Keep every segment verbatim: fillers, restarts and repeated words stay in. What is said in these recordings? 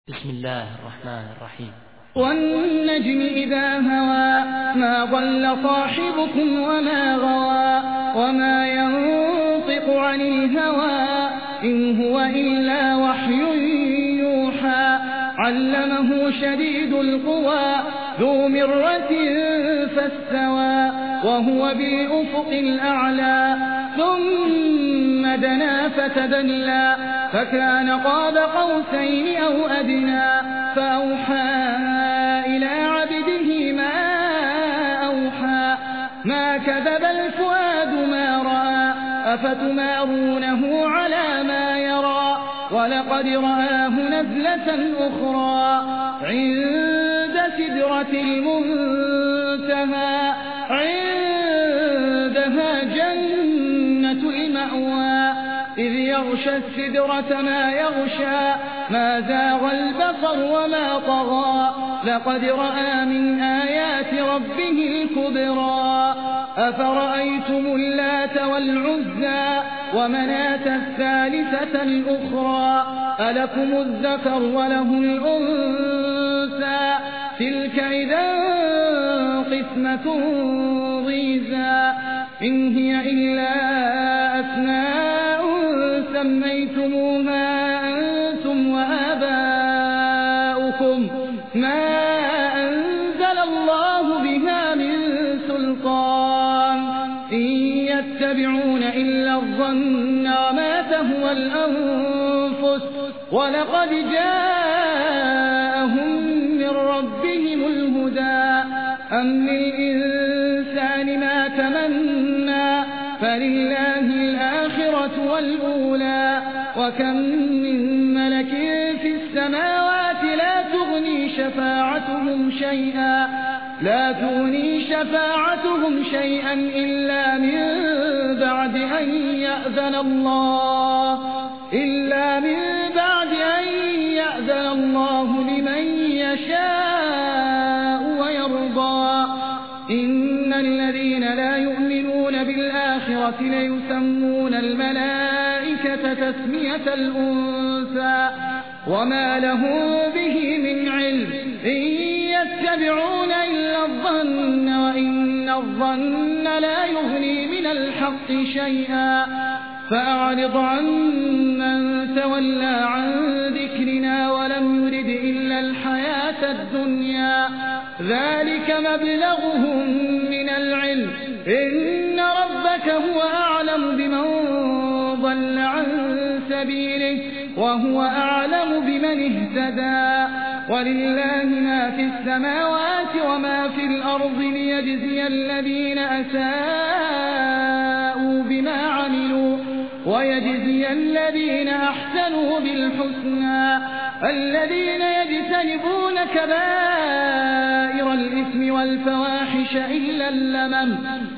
بسم الله الرحمن الرحيم. والنجم إذا هوى ما ضل صاحبكم وما غوى وما ينطق عن الهوى إن هو إلا وحي يوحى علمه شديد القوى ذو مرة فاستوى وهو بالأفق الأعلى ثم دنا فتدلى فكان قاب قوسين أو أدنى فأوحى إلى عبده ما أوحى ما كذب الفؤاد ما رأى أفتمارونه على ما يرى ولقد رآه نزلة أخرى عند سدرة المنتهى عندها جنة المأوى إذ يغشى السدرة ما يغشى ما زاغ البصر وما طغى لقد رأى من آيات ربه الكبرى أفرأيتم اللات والعزى ومناة الثالثة الأخرى ألكم الذكر وله الأنثى تلك إذا قسمة ضيزى إن هي إلا أسماء سميتموها أنتم وآباؤكم ما أنزل الله بها من سلطان إن يتبعون إلا الظن وما تهوى الأنفس ولقد جاءهم من ربهم الهدى أم للإنسان ما تمنى فلله الآخرة والأولى وكم من ملك في السماوات لا تغني شفاعتهم شيئا لا تغني شفاعتهم شيئا إلا من بعد أن يأذن الله إلا من بعد أن يأذن الله لمن يشاء ويرضى إن الذين لا يؤمنون بالآخرة ليسمون الملائكة تسمية الأنثى وما لهم به من علم إن يتبعون إلا الظن وإن الظن لا يغني من الحق شيئا فأعرض عن من تولى عن ذكرنا ولم يرد إلا الحياة الدنيا ذلك مبلغهم من العلم إن ربك هو أعلم بمن ضل عن سبيله وهو أعلم بمن اهتدى ولله ما في السماوات وما في الأرض ليجزي الذين أساءوا بما عملوا ويجزي الذين أحسنوا بالحسنى الذين يجتنبون كبائر الإثم والفواحش إلا اللمم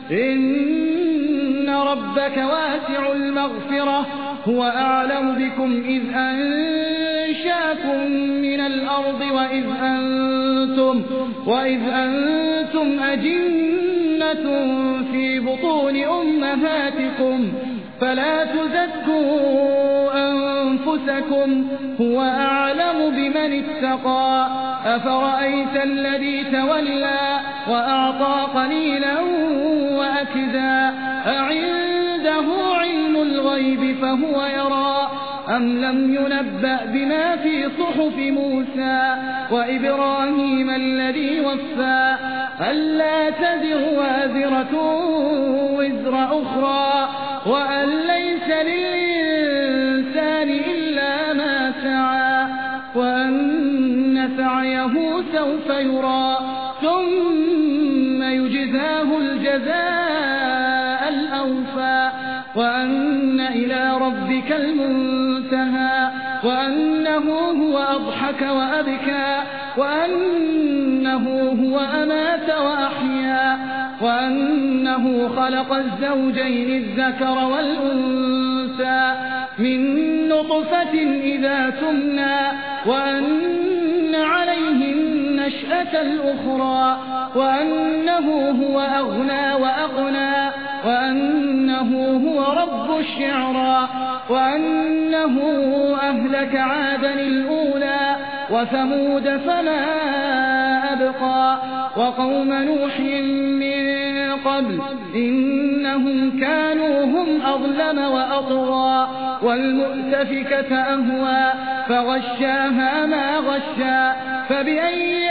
إن ربك واسع المغفرة هو أعلم بكم إذ أنشاكم من الأرض وإذ أنتم, وإذ أنتم أجنة في بطون أمهاتكم فلا تزكوا أنفسكم هو أعلم بمن اتقى أفرأيت الذي تولى وأعطى قليلا وأكدا أعنده علم الغيب فهو يرى أم لم ينبأ بما في صحف موسى وإبراهيم الذي وفى ألا تزر وازرة وزر أخرى وأن ليس للإنسان إلا ما سعى وأن سعيه سوف يرى ثم يجزاه الجزاء الأوفى وأن إلى ربك المنتهى وأنه هو أضحك وأبكى وأنه هو أمات وأحيا وأنه خلق الزوجين الذكر والأنثى من نطفة إذا تمنى وأن عليه النشأة الأخرى وأنه هو أغنى وأقنى وأنه هو رب الشعرى وأنه أهلك عادا الأولى وثمود فما أبقى وقوم نوح من قبل إنهم كانوا هم أظلم وأطغى والمؤتفكة أهوى فغشاها ما غشى فبأي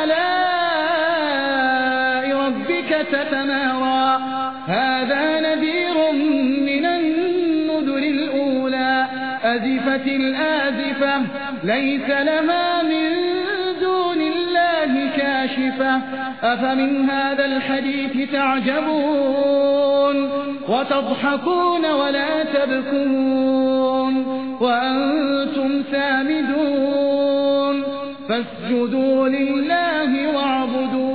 آلاء ربك تتمارى هذا نذير من النذر الأولى أزفت الآزفة ليس لها من دون الله كاشفة أفمن هذا الحديث تعجبون وتضحكون ولا تبكون وأنتم سامدون فاسجدوا لله واعبدوا